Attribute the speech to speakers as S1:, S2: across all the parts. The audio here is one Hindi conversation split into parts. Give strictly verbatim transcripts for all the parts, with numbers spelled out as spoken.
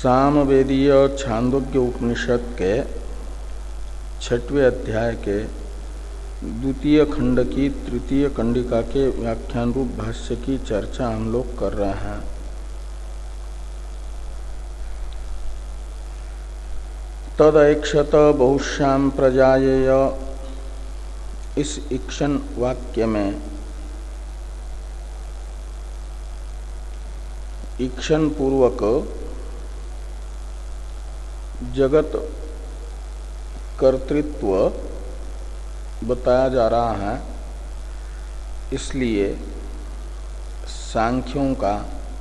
S1: सामवेदीय छांदोग्य उपनिषद के छठवें अध्याय के द्वितीय खंड की तृतीय कंडिका के व्याख्यान रूप भाष्य की चर्चा हम लोग कर रहे हैं। तदैक्षत बहुश्याम प्रजायेय, इस इक्षण वाक्य में इक्षण पूर्वक जगत कर्तृत्व बताया जा रहा है। इसलिए सांख्यों का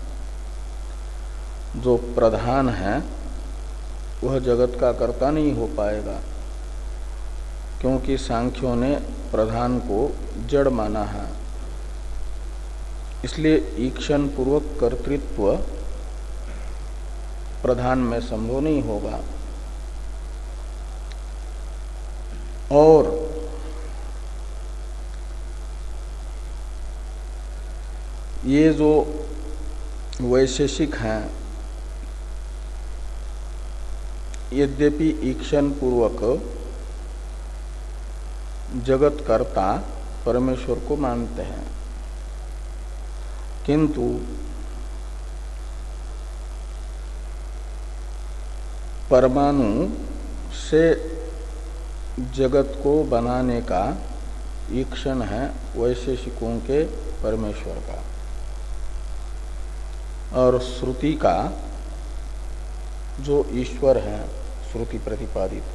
S1: जो प्रधान है वह जगत का कर्ता नहीं हो पाएगा, क्योंकि सांख्यों ने प्रधान को जड़ माना है। इसलिए ईक्षण पूर्वक कर्तृत्व प्रधान में संभव नहीं होगा। और ये जो वैशेषिक हैं, यद्यपि ईक्षण पूर्वक जगत कर्ता परमेश्वर को मानते हैं, किंतु परमाणु से जगत को बनाने का ईक्षण है वैशेषिकों के परमेश्वर का, और श्रुति का जो ईश्वर है श्रुति प्रतिपादित,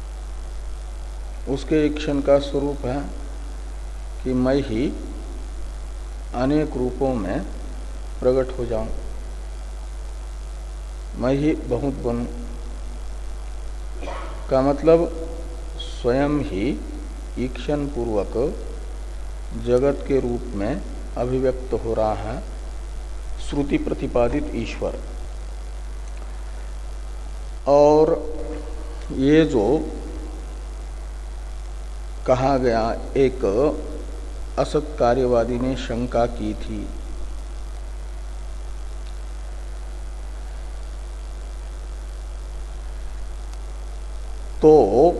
S1: उसके ईक्षण का स्वरूप है कि मैं ही अनेक रूपों में प्रकट हो जाऊं, मैं ही बहुत बनूं का मतलब स्वयं ही ईक्षण पूर्वक जगत के रूप में अभिव्यक्त हो रहा है श्रुति प्रतिपादित ईश्वर। और ये जो कहा गया, एक असत कार्यवादी ने शंका की थी, तो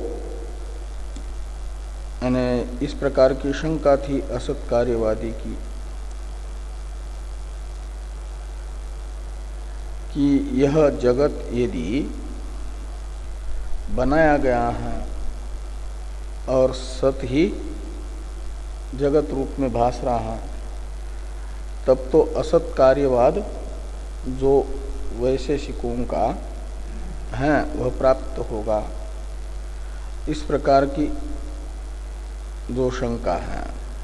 S1: यानी इस प्रकार की शंका थी असत कार्यवादी की कि यह जगत यदि बनाया गया है और सत ही जगत रूप में भास रहा है, तब तो असत कार्यवाद जो वैशेषिकों का है वह प्राप्त होगा। इस प्रकार की जो शंका है,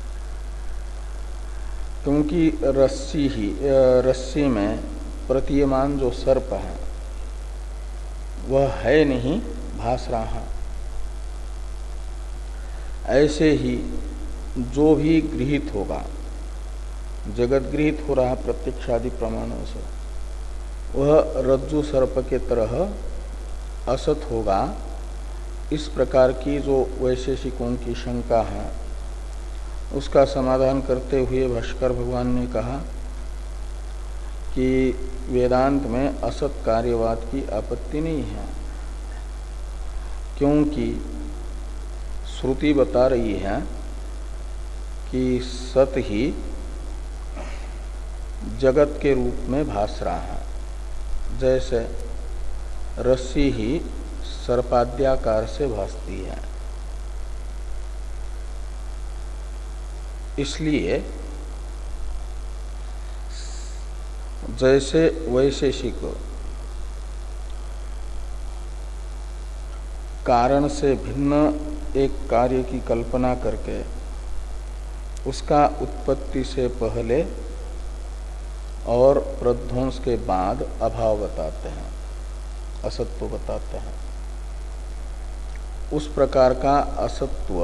S1: क्योंकि रस्सी ही रस्सी में प्रतीयमान जो सर्प है वह है नहीं, भास रहा है। ऐसे ही जो भी गृहीत होगा, जगत गृहीत हो रहा प्रत्यक्षादि प्रमाणों से, वह रज्जु सर्प के तरह असत होगा। इस प्रकार की जो वैशेषिकों की शंका है उसका समाधान करते हुए भाष्कर भगवान ने कहा कि वेदांत में असत कार्यवाद की आपत्ति नहीं है, क्योंकि श्रुति बता रही है कि सत ही जगत के रूप में भास रहा है, जैसे रस्सी ही सर्पाद्याकार से भासती है। इसलिए जैसे वैशेषिक कारण से भिन्न एक कार्य की कल्पना करके उसका उत्पत्ति से पहले और प्रध्वंस के बाद अभाव बताते हैं, असत्व बताते हैं, उस प्रकार का असत्व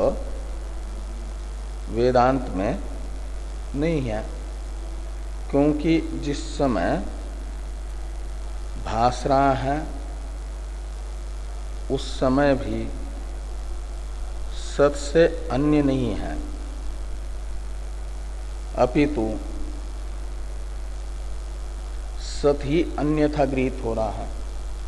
S1: वेदांत में नहीं है, क्योंकि जिस समय भास रहा है उस समय भी सत से अन्य नहीं है, अपितु सत ही अन्यथा गृहीत हो रहा है।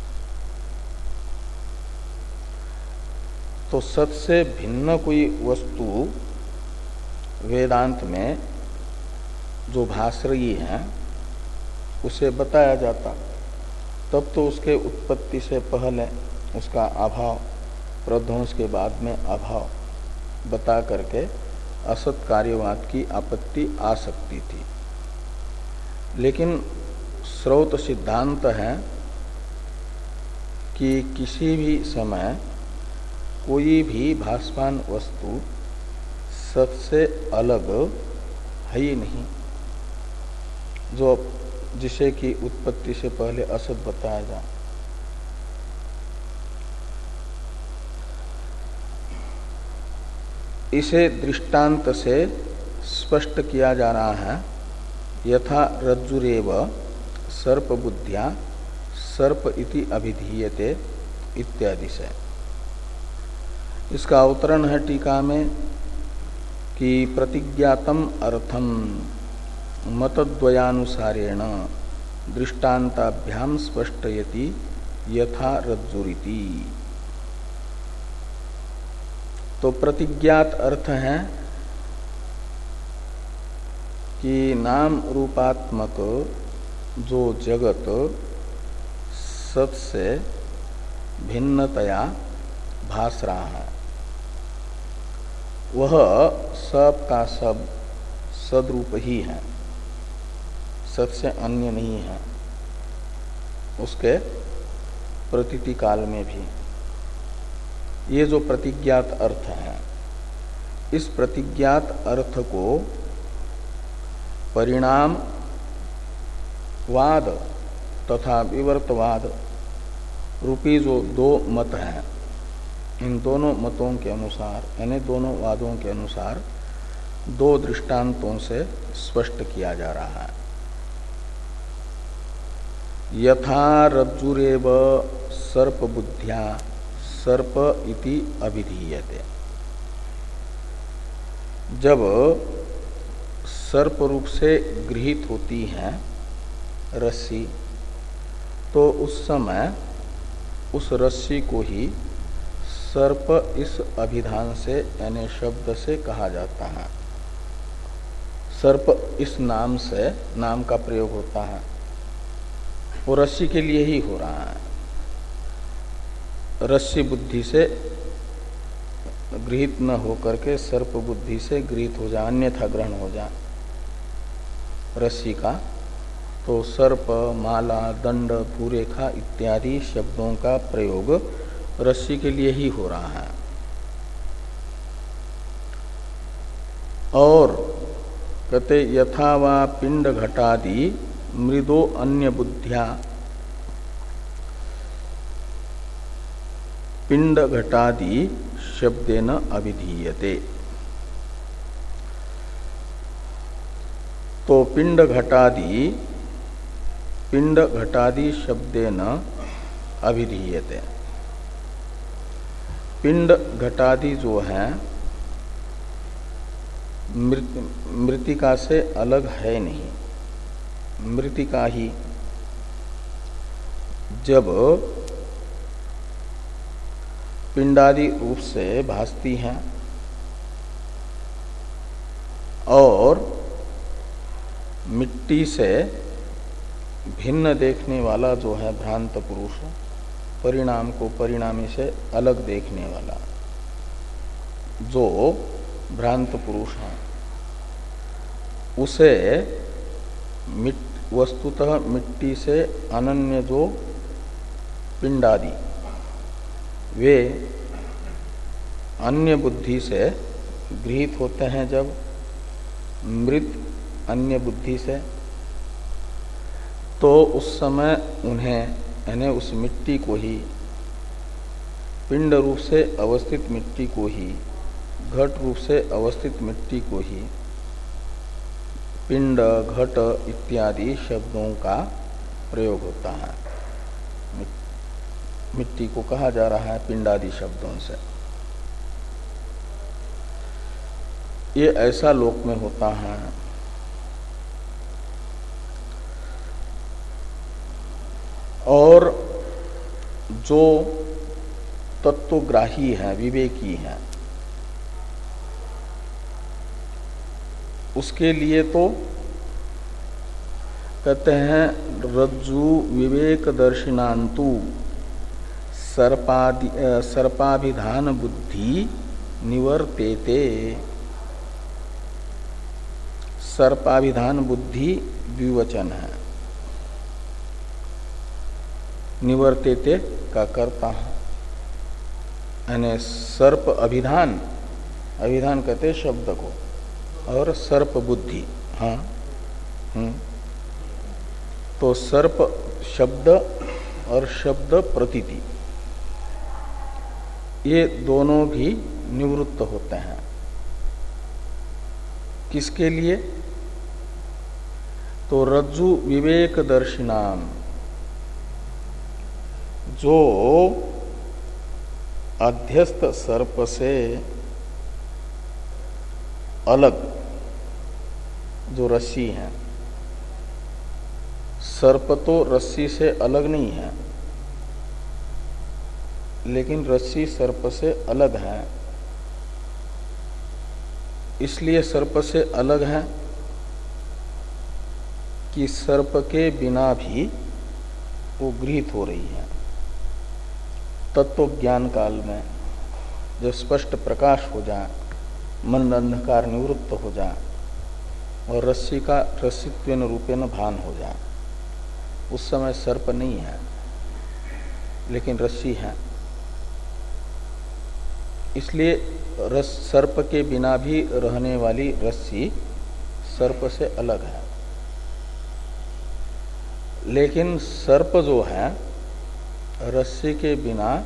S1: तो सत से भिन्न कोई वस्तु वेदांत में जो भास रही है उसे बताया जाता, तब तो उसके उत्पत्ति से पहले उसका अभाव, प्रध्वंस के बाद में अभाव बता करके असत कार्यवाद की आपत्ति आ सकती थी। लेकिन स्रोत सिद्धांत है कि किसी भी समय कोई भी भासमान वस्तु सत से अलग है ही नहीं, जो जिसे कि उत्पत्ति से पहले असत बताया जाए। इसे दृष्टांत से स्पष्ट किया जा रहा है। यथा रज्जुरेव सर्प बुद्धिया सर्प इति अभिधीयते इत्यादि से। इसका अवतरण है टीका में कि प्रतिज्ञातम अर्थम मतद्वयानुसारेण दृष्टान्ताभ्याम स्पष्टयति यथा रज्जुरिति। तो प्रतिज्ञात अर्थ है कि नाम रूपात्मक जो जगत सत से भिन्नतया भास रहा है, वह सब का सब सदरूप ही है, सत से अन्य नहीं है। उसके प्रतीति काल में भी ये जो प्रतिज्ञात अर्थ है, इस प्रतिज्ञात अर्थ को परिणाम वाद तथा विवर्तवाद रूपी जो दो मत हैं, इन दोनों मतों के अनुसार, यानी दोनों वादों के अनुसार दो दृष्टांतों से स्पष्ट किया जा रहा है। यथा रज्जुरेव सर्प बुद्ध्या सर्प इति अभिधीयते। जब सर्प रूप से गृहीत होती है रस्सी, तो उस समय उस रस्सी को ही सर्प इस अभिधान से यानी शब्द से कहा जाता है। सर्प इस नाम से, नाम का प्रयोग होता है, वो रस्सी के लिए ही हो रहा है। रस्सी बुद्धि से गृहीत न होकर के सर्प बुद्धि से गृहीत हो जाए, अन्यथा ग्रहण हो जाए रस्सी का, तो सर्प, माला, दंड, भूरेखा इत्यादि शब्दों का प्रयोग रस्सी के लिए ही हो रहा है। और कहते यथा वा पिंड घटादि मृदो अन्य बुद्धिया पिंड घटादि शब्देन अभिधीयते। तो पिंड घटादि पिंड घटादि शब्देन अभिधीयते। पिंड घटादि जो है मृतिका से अलग है नहीं, मृतिका ही जब पिंडादि रूप से भासती है और मिट्टी से भिन्न देखने वाला जो है भ्रांत पुरुष, परिणाम को परिणामी से अलग देखने वाला जो भ्रांत पुरुष है, उसे मिट, वस्तुतः मिट्टी से अनन्य जो पिंडादि वे अन्य बुद्धि से गृहीत होते हैं। जब मृत अन्य बुद्धि से, तो उस समय उन्हें यानी उस मिट्टी को ही, पिंड रूप से अवस्थित मिट्टी को ही, घट रूप से अवस्थित मिट्टी को ही पिंड, घट इत्यादि शब्दों का प्रयोग होता है। मिट्टी को कहा जा रहा है पिंडादि शब्दों से। ये ऐसा लोक में होता है। और जो तत्वग्राही है, विवेकी है, उसके लिए तो कहते हैं रज्जु विवेक दर्शिनांतु सर्पादि सर्पाभिधान बुद्धि निवर्तेते। सर्पाभिधान बुद्धि द्विवचन है, निवर्तेते का कर्ता है, यानी सर्प अभिधान, अभिधान कहते शब्द को, और सर्प बुद्धि। हाँ हम्म तो सर्प शब्द और शब्द प्रतीति ये दोनों भी निवृत्त होते हैं। किसके लिए? तो रज्जु विवेक दर्शिनाम, जो अध्यस्त सर्प से अलग जो रस्सी है, सर्प तो रस्सी से अलग नहीं है, लेकिन रस्सी सर्प से अलग है। इसलिए सर्प से अलग है कि सर्प के बिना भी वो गृहीत हो रही है। तत्व ज्ञान काल में जब स्पष्ट प्रकाश हो जाए, मन अंधकार निवृत्त हो जाए और रस्सी का रस्सित्वेन रूपेण भान हो जाए, उस समय सर्प नहीं है लेकिन रस्सी है। इसलिए रस सर्प के बिना भी रहने वाली रस्सी सर्प से अलग है, लेकिन सर्प जो है रस्सी के बिना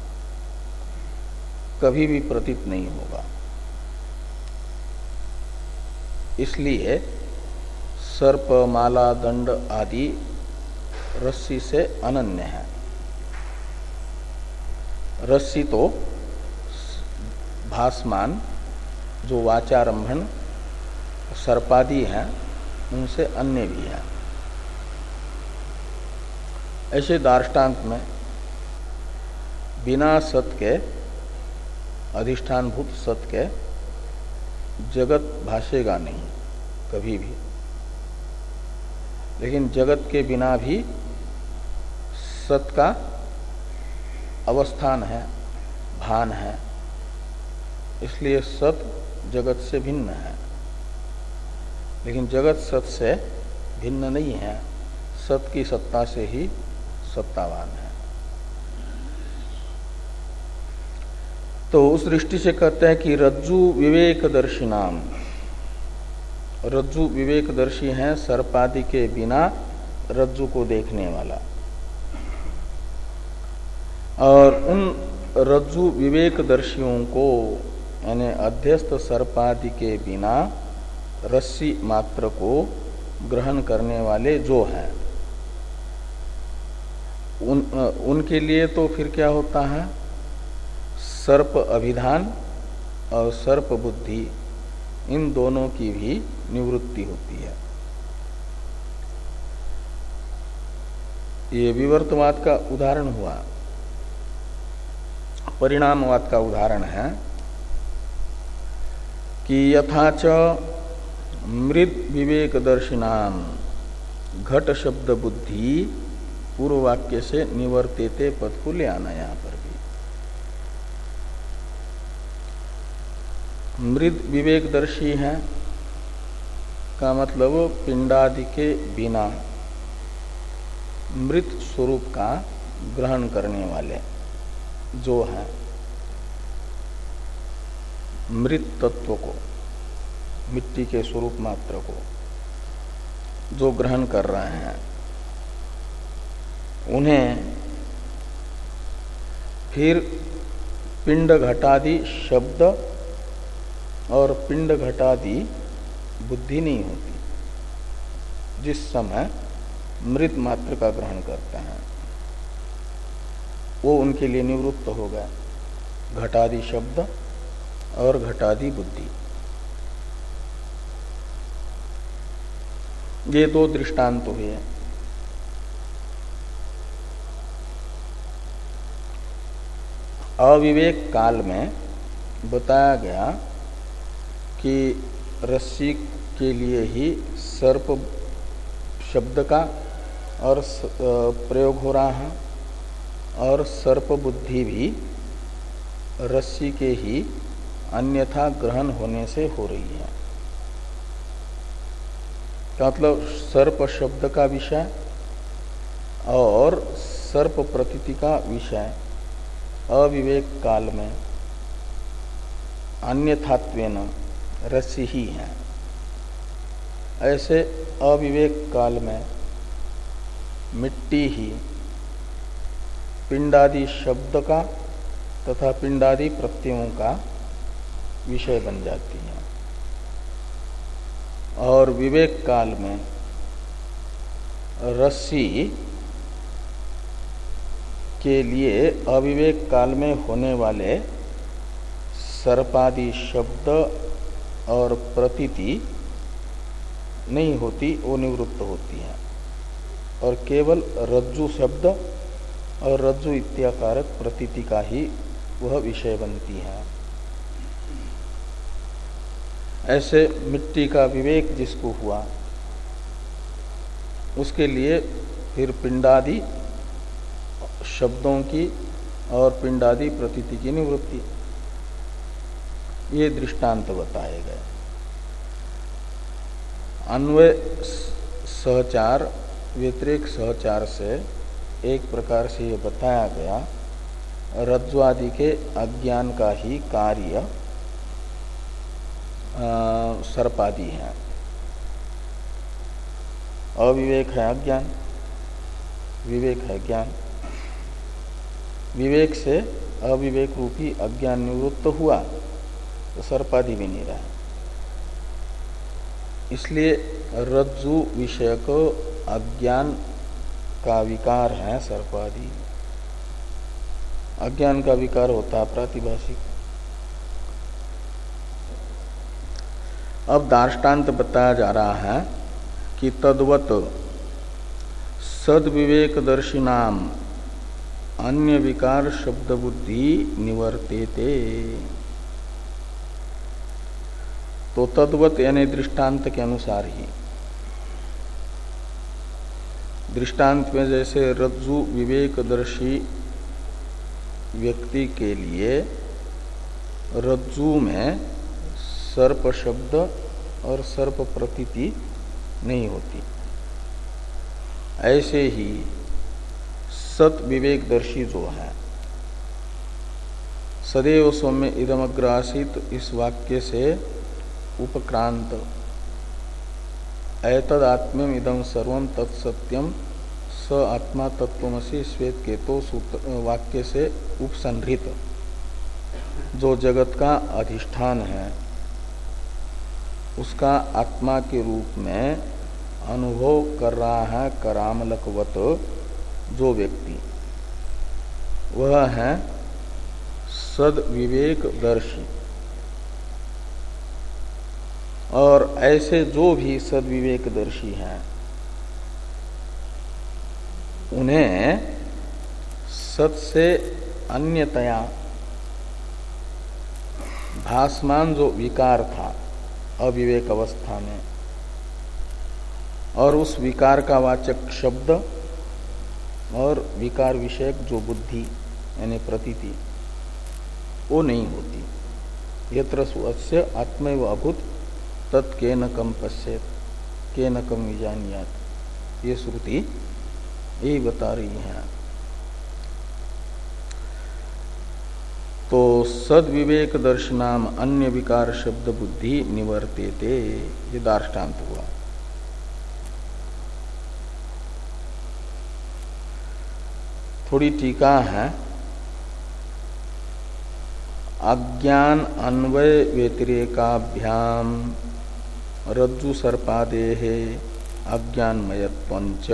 S1: कभी भी प्रतीत नहीं होगा। इसलिए सर्प, माला, दंड आदि रस्सी से अनन्य है। रस्सी तो भासमान जो वाचारंभण सर्पादि हैं उनसे अन्य भी है। ऐसे दार्ष्टान्त में बिना सत के, अधिष्ठानभूत सत के जगत भाषेगा नहीं कभी भी, लेकिन जगत के बिना भी सत का अवस्थान है, भान है। इसलिए सत जगत से भिन्न है, लेकिन जगत सत से भिन्न नहीं है, सत की सत्ता से ही सत्तावान है। तो उस दृष्टि से कहते हैं कि रज्जु विवेकदर्शिनाम, रज्जु विवेकदर्शी हैं सर्पादि के बिना रज्जु को देखने वाला। और उन रज्जु विवेकदर्शियों को यानी अध्यस्त सर्पादि के बिना रस्सी मात्र को ग्रहण करने वाले जो हैं, उन उनके लिए तो फिर क्या होता है, सर्प अभिधान और सर्प बुद्धि इन दोनों की भी निवृत्ति होती है। ये विवर्तवाद का उदाहरण हुआ। परिणामवाद का उदाहरण है कि यथाच मृद विवेक दर्शिनाम घट शब्द बुद्धि पूर्व वाक्य से निवर्तेते पद को ले आना। यहां पर भी मृद विवेकदर्शी है का मतलब पिंडादि के बिना मृत स्वरूप का ग्रहण करने वाले जो है, मृत तत्व को, मिट्टी के स्वरूप मात्र को जो ग्रहण कर रहे हैं, उन्हें फिर पिंड घटादि शब्द और पिंड घटादि बुद्धि नहीं होती। जिस समय मृत मात्र का ग्रहण करते हैं वो उनके लिए निवृत्त हो गए, घटादि शब्द और घटादि बुद्धि। ये दो दृष्टांत हुए। अविवेक काल में बताया गया कि रस्सी के लिए ही सर्प शब्द का और प्रयोग हो रहा है और सर्प बुद्धि भी रस्सी के ही अन्यथा ग्रहण होने से हो रही है। मतलब सर्प शब्द का विषय और सर्प प्रतीति का विषय अविवेक काल में अन्यथात्वेन रस्सी ही है। ऐसे अविवेक काल में मिट्टी ही पिंडादि शब्द का तथा पिंडादि प्रत्ययों का विषय बन जाती है और विवेक काल में रस्सी के लिए अविवेक काल में होने वाले सर्पादि शब्द और प्रतीति नहीं होती, वो निवृत्त होती है और केवल रज्जु शब्द और रज्जु इत्याकारक प्रतीति का ही वह विषय बनती है। ऐसे मिट्टी का विवेक जिसको हुआ उसके लिए फिर पिंडादि शब्दों की और पिंडादि प्रतीति की निवृत्ति, ये दृष्टांत बताए गए। अन्वय सहचार व्यतिरेक सहचार से एक प्रकार से ये बताया गया रज्जु आदि के अज्ञान का ही कार्य सर्पादि है। अविवेक है अज्ञान, विवेक है ज्ञान। विवेक से अविवेक रूपी अज्ञान निवृत्त हुआ तो सर्पादि भी नहीं रहा। इसलिए रज्जु विषयक अज्ञान का विकार है सर्पादि। अज्ञान का विकार होता है प्रातिभाषिक। अब दार्ष्टान्त बताया जा रहा है कि तद्वत सद्विवेकदर्शिनाम अन्य विकार शब्द बुद्धि निवर्तेते। तो तद्वत यानी दृष्टांत के अनुसार ही, दृष्टांत में जैसे रज्जु विवेकदर्शी व्यक्ति के लिए रज्जु में सर्प शब्द और सर्प प्रतीति नहीं होती, ऐसे ही सत विवेकदर्शी जो है सदैव सौम्य इदमग्र आसीत इस वाक्य से उपक्रांत एतद आत्म्यम इदम सर्वम तत्सत्यम स आत्मा तत्वमसि श्वेत केतो सूत्र वाक्य से उपसंहृत जो जगत का अधिष्ठान है उसका आत्मा के रूप में अनुभव कर रहा है करामलकवत जो व्यक्ति, वह है सद्विवेकदर्शी। और ऐसे जो भी सद्विवेकदर्शी हैं उन्हें सत से अन्यतया भासमान जो विकार था अविवेक अवस्था में और उस विकार का वाचक शब्द और विकार विषयक जो बुद्धि यानी प्रतीति वो नहीं होती। यत्र स्वस्य आत्मैव अभूत तत् केन कम पश्येत केन कम विजानियात, ये श्रुति यही बता रही है। तो सद्विवेक दर्शनाम अन्य विकार शब्द बुद्धि निवर्तेते, ये दार्ष्टान्त हुआ। थोड़ी टीका है। अज्ञान अन्वय व्यतिरेकाभ्याम रज्जु सर्पादेः अज्ञानमयत्वञ्च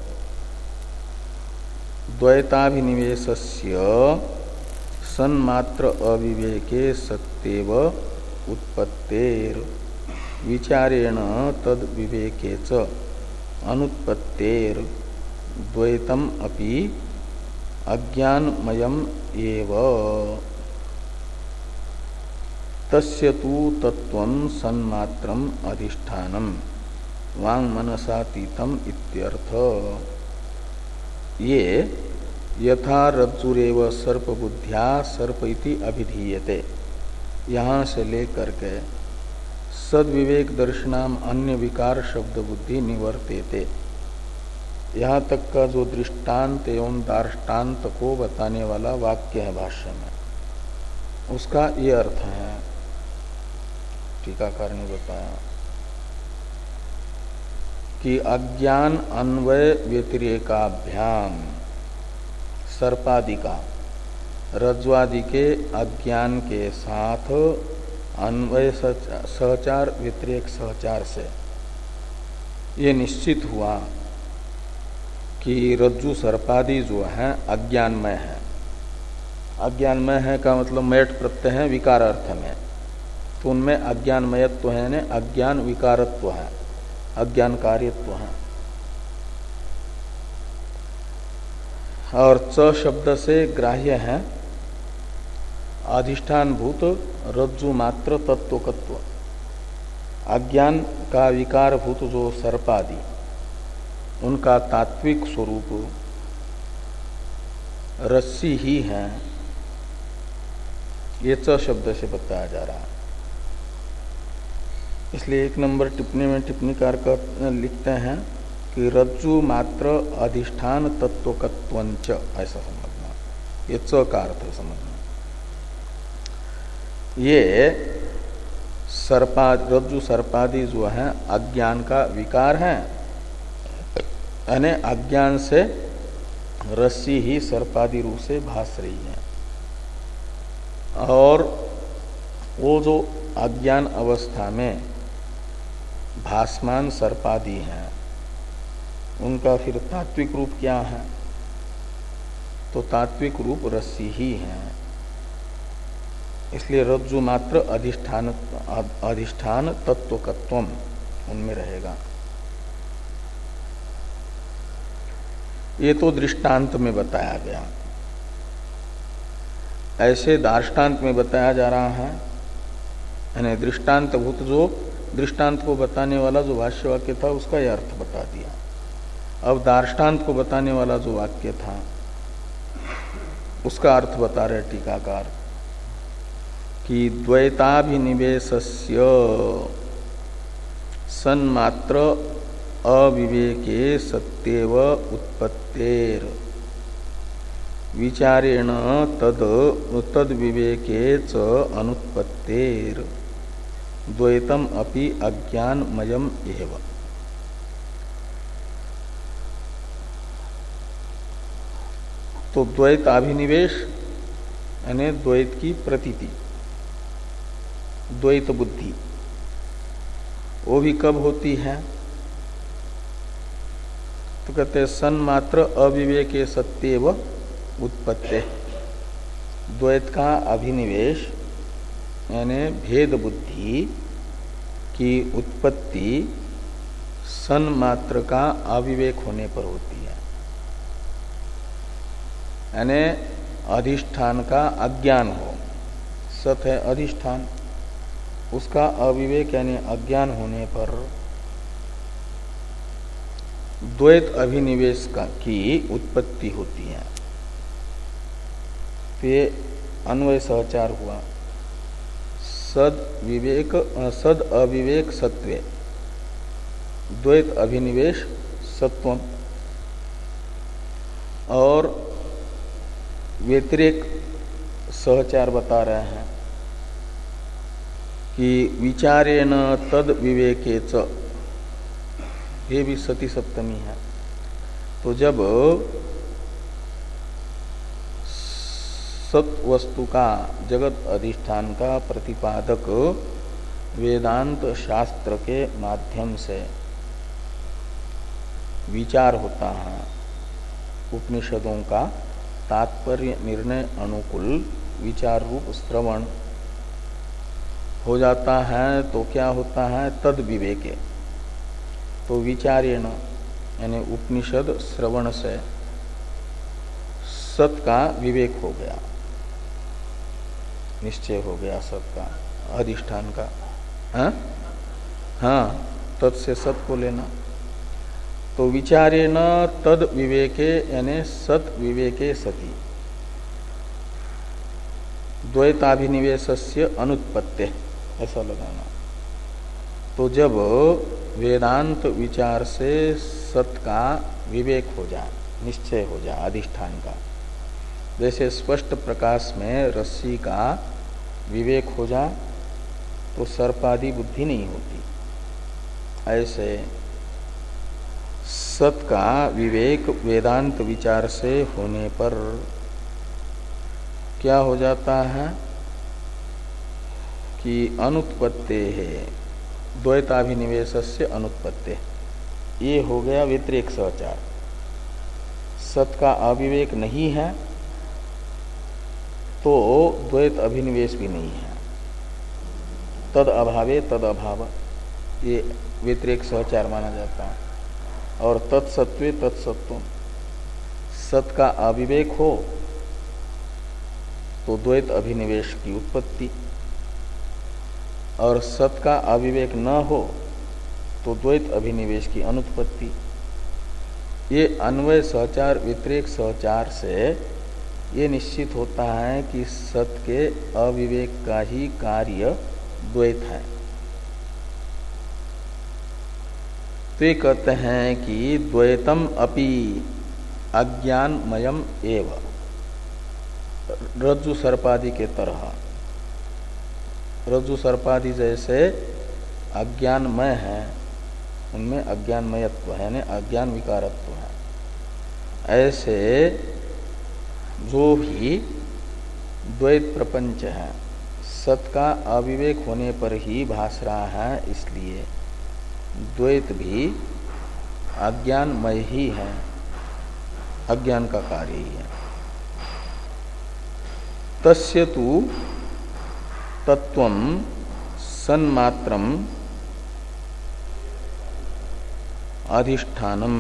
S1: द्वैताभिनिवेशस्य सन्मात्र अविवेके सत्येव उत्पत्तेर विचारेण तद विवेके च अनुत्पत्तेर द्वैतम अपि अज्ञानमयम एव तस्य तु तत्वं सन्मात्रम अधिष्ठानम वांग मनसातीतम इत्यर्थ। ये यथा रज्जुरेव सर्प बुद्ध्या सर्प इति अभिधीयते, यहाँ से लेकर के सद्विवेक दर्शनाम अन्य विकार शब्द बुद्धि निवर्तेते, यहाँ तक का जो दृष्टांत एवं दार्ष्टान्त को बताने वाला वाक्य है भाष्य में, उसका ये अर्थ है। टीकाकार ने बताया कि अज्ञान अन्वय व्यतिरेकाभ्याम सर्पादि का रज्ज्वादि के अज्ञान के साथ अन्वय सहचार व्यतिरेक सहचार से ये निश्चित हुआ कि रज्जु सर्पादि जो है अज्ञानमय है। अज्ञानमय है का मतलब मयट प्रत्यय है विकार अर्थ में, तो उनमें अज्ञानमयत्व है ने अज्ञान विकारत्व है, अज्ञान कार्यत्व है। और च शब्द से ग्राह्य है अधिष्ठान भूत रज्जु मात्र तत्वकत्व। अज्ञान का विकार भूत जो सर्पादि उनका तात्विक स्वरूप रस्सी ही है, ये च शब्द से बताया जा रहा है। इसलिए एक नंबर टिप्पणी में टिप्पणीकार लिखते हैं कि रज्जु मात्र अधिष्ठान तत्वकत्वंच, ऐसा समझना, ये च का अर्थ है समझना। ये सर्पा रज्जु सर्पादि जो है अज्ञान का विकार है, यानी अज्ञान से रस्सी ही सर्पादि रूप से भास रही है। और वो जो अज्ञान अवस्था में भासमान सर्पादि हैं उनका फिर तात्विक रूप क्या है, तो तात्विक रूप रस्सी ही है। इसलिए रज्जु मात्र अधिष्ठान अधिष्ठान तत्वकत्वम उनमें रहेगा। ये तो दृष्टांत में बताया गया। ऐसे दार्ष्टान्त में बताया जा रहा है, यानी दृष्टांत भूत जो दृष्टांत को बताने वाला जो भाष्य वाक्य था उसका यह अर्थ बता दिया। अब दार्ष्टान्त को बताने वाला जो वाक्य था उसका अर्थ बता रहे टीकाकार कि द्वैताभिनिवेशस्य सन्मात्र अविवेके सत्येव उत्पत्तेर विचारेण तद तद विवेके च अनुत्पत्तेर द्वैतम अपि अज्ञानमयम एव। तो द्वैत अभिनिवेश यानी द्वैत की प्रतीति, द्वैत बुद्धि, वो भी कब होती है, तो कहते हैं सन्मात्र अविवेके सत्येव उत्पत्ते। द्वैत का अभिनिवेश यानी भेद बुद्धि की उत्पत्ति सन्मात्र का अविवेक होने पर होती है, यानी अधिष्ठान का अज्ञान हो। सत है अधिष्ठान, उसका अविवेक यानी अज्ञान होने पर द्वैत अभिनिवेश का की उत्पत्ति होती है। तो ये अन्वय सहचार हुआ। सद विवेक सद अविवेक सत्वे द्वैत अभिनिवेश सत्वम, और व्यतिरेक सहचार बता रहे हैं कि विचारेण तद विवेके च, ये भी सती सप्तमी है। तो जब सत वस्तु का जगत अधिष्ठान का प्रतिपादक वेदांत शास्त्र के माध्यम से विचार होता है, उपनिषदों का तात्पर्य निर्णय अनुकूल विचार रूप श्रवण हो जाता है, तो क्या होता है, तद विवेके। तो विचारेण यानी उपनिषद श्रवण से सत का विवेक हो गया, निश्चय हो गया सत का, अधिष्ठान का। हाँ हाँ, तत् से सत को लेना। तो विचारे न तद विवेके यानी सत विवेके सति द्वैताभिनिवेशस्य अनुत्पत्ति, ऐसा लगाना। तो जब वेदांत विचार से सत का विवेक हो जाए, निश्चय हो जाए अधिष्ठान का, जैसे स्पष्ट प्रकाश में रस्सी का विवेक हो जाए तो सर्पादि बुद्धि नहीं होती, ऐसे सत का विवेक वेदांत विचार से होने पर क्या हो जाता है कि अनुत्पत्ति है, द्वैताभिनिवेशस्य अनुत्पत्ति, ये हो गया व्यतिरेक सहचार। सत का अविवेक नहीं है तो द्वैत अभिनिवेश भी नहीं है, तद अभावे तद अभाव, ये व्यतिरेक सहचार माना जाता है। और तत्सत्वे तत्सत्व, सत का अविवेक हो तो द्वैत अभिनिवेश की उत्पत्ति, और सत का अविवेक न हो तो द्वैत अभिनिवेश की अनुत्पत्ति। ये अन्वय सहचार व्यतिरेक सहचार से ये निश्चित होता है कि सत के अविवेक का ही कार्य द्वैत है। तो ये कहते हैं कि द्वैतम अपि अज्ञानमयम एव, रज्जु सर्पादि के तरह, रज्जु सर्पादि जैसे अज्ञानमय है, उनमें अज्ञानमयत्व है, यानी अज्ञान विकारत्व है। ऐसे जो भी द्वैत प्रपंच है, सत का अविवेक होने पर ही भास रहा है, इसलिए द्वैत भी अज्ञानमय ही है, अज्ञान का कार्य ही है। तस्य तु तत्वं सन्मात्रम अधिष्ठानम,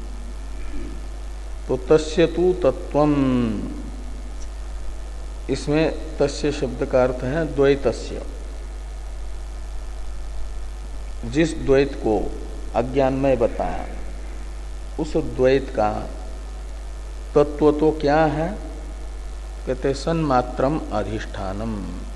S1: तो तस्य तु तत्वम, इसमें तस्य शब्द का अर्थ है द्वैतस्य। जिस द्वैत को अज्ञानमय बताया, उस द्वैत का तत्व तो क्या है? कहते सन्मात्रम अधिष्ठानम।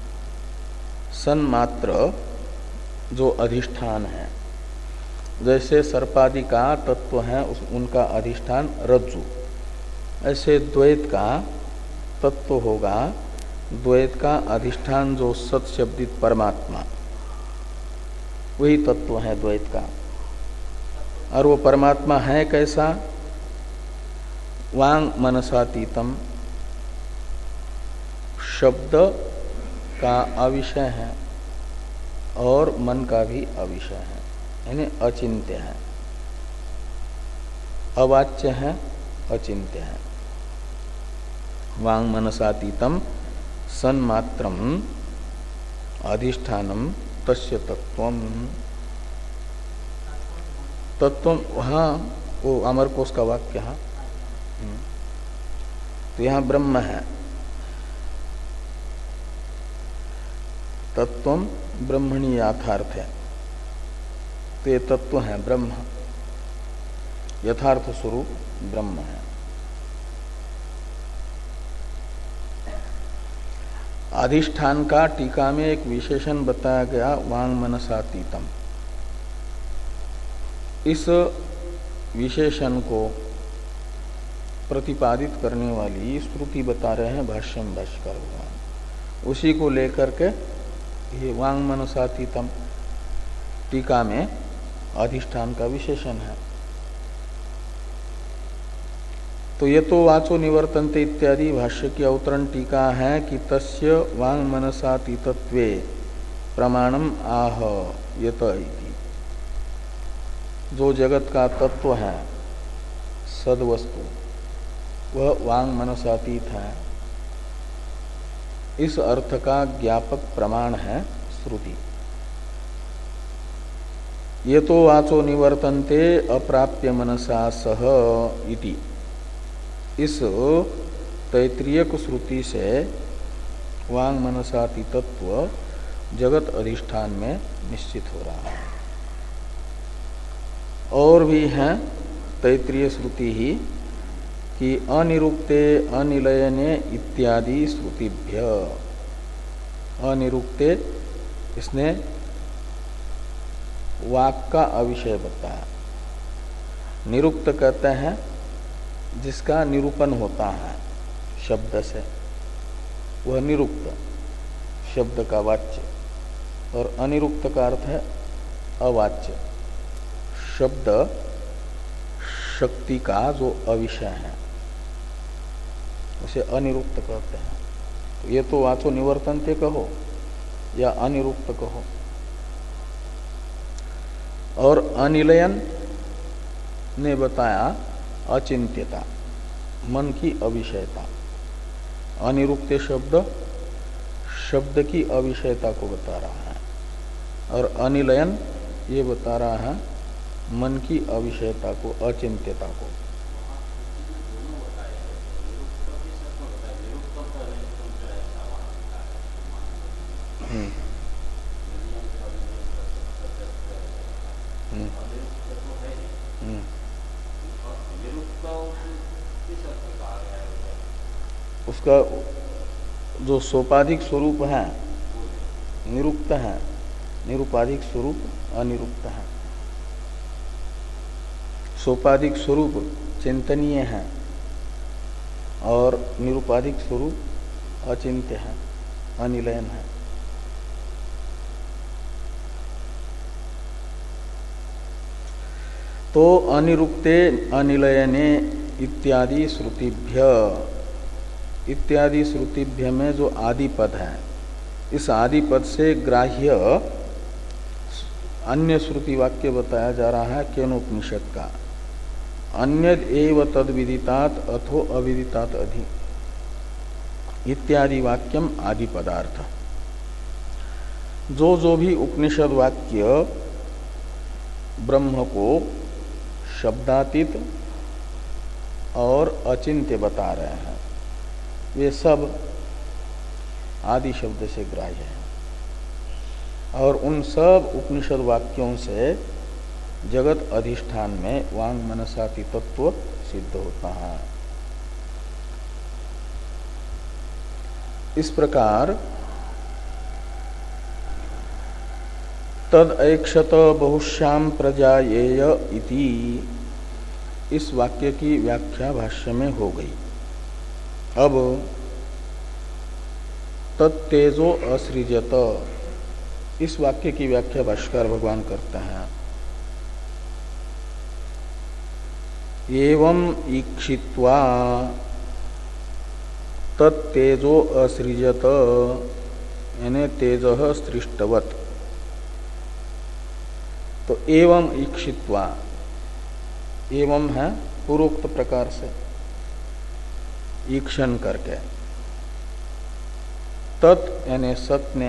S1: सन्मात्र जो अधिष्ठान है, जैसे सर्पादि का तत्व है उस उनका अधिष्ठान रज्जु, ऐसे द्वैत का तत्व होगा, द्वैत का अधिष्ठान जो सत शब्दित परमात्मा, वही तत्व है द्वैत का। और वो परमात्मा है कैसा? वांग मनसातीतम, शब्द का अविषय है और मन का भी अविषय है, यानी अचिंत्य है, अवाच्य है, अचिंत्य है। वांग मनसातीतम सन्मात्रम अधिष्ठानम तस्य तत्वम। तत्व, हाँ वो अमरकोश का वाक्य है। तो यहाँ ब्रह्म है, तत्वम ब्रह्मणी यथार्थ है, तो ये तत्व है ब्रह्म, यथार्थ स्वरूप ब्रह्म है। अधिष्ठान का टीका में एक विशेषण बताया गया, वांग मनसातीतम। इस विशेषण को प्रतिपादित करने वाली श्रुति बता रहे हैं भाष्य में भाष्यकार भगवान, उसी को लेकर के ये वांग मनसातीतम टीका में अधिष्ठान का विशेषण है। तो ये तो वाचो निवर्तन्ते इत्यादि भाष्य की अवतरण टीका है कि तस्य वांग मनसातीतत्वे प्रमाणम आह यत इति। जो जगत का तत्व है सद्वस्तु, वह वांग मनसातीत है, इस अर्थ का ज्ञापक प्रमाण है श्रुति। ये तो वाचो निवर्तन्ते अप्राप्य मनसा सह इति, इस तैत्तिरीयक श्रुति से वांग मनसाति तत्व जगत अधिष्ठान में निश्चित हो रहा है। और भी हैं तैत्तिरीय श्रुति ही कि अनिरुक्ते अनिलयने इत्यादि श्रुतिभ्य। अनिरुक्ते इसने वाक का अविषय बताया। निरुक्त कहते हैं जिसका निरूपण होता है शब्द से, वह निरुक्त शब्द का वाच्य, और अनिरुक्त का अर्थ है अवाच्य शब्द शक्ति का जो अविषय है, उसे अनिरुक्त कहते हैं। तो ये तो वाचो निवर्तन्ते कहो या अनिरुक्त कहो। और अनिलयन ने बताया अचिंत्यता, मन की अविषयता। अनिरुक्त शब्द शब्द की अविषयता को बता रहा है, और अनिलयन ये बता रहा है मन की अविषयता को, अचिंत्यता को। हम्म हम्म हम्म उसका जो सोपाधिक स्वरूप है निरुक्त है, निरुपाधिक स्वरूप अनिरुक्त है। सोपाधिक स्वरूप चिंतनीय है और निरुपाधिक स्वरूप अचिंत्य है, अनिलयन है। तो अनिरुक्ते अनिलयने इत्यादि श्रुतिभ्य, इत्यादि श्रुतिभ्य में जो आदि पद है, इस आदि पद से ग्राह्य अन्य श्रुति वाक्य बताया जा रहा है केनोपनिषद का। अन्यद एव तद विदितात अथो अविदितात अधि इत्यादि वाक्यम आदि पदार्थ। जो जो भी उपनिषद वाक्य ब्रह्म को शब्दातीत और अचिंत्य बता रहे हैं, वे सब आदि शब्द से ग्राह्य हैं। और उन सब उपनिषद वाक्यों से जगत अधिष्ठान में वांग मनसाति तत्व सिद्ध होता है। इस प्रकार तद ऐक्षत बहुश्याम प्रजायेय इति इस वाक्य की व्याख्या भाष्य में हो गई। अब तत्तेजो असृजत इस वाक्य की व्याख्या भाष्यकार भगवान करते हैं। एवं ईक्षित्वा तत्तेजो असृजत यानी तेजः सृष्टवत्। तो एवं ईक्षित्वा, एवं है पूर्वोक्त प्रकार से ईक्षण करके, तत् यानी सत ने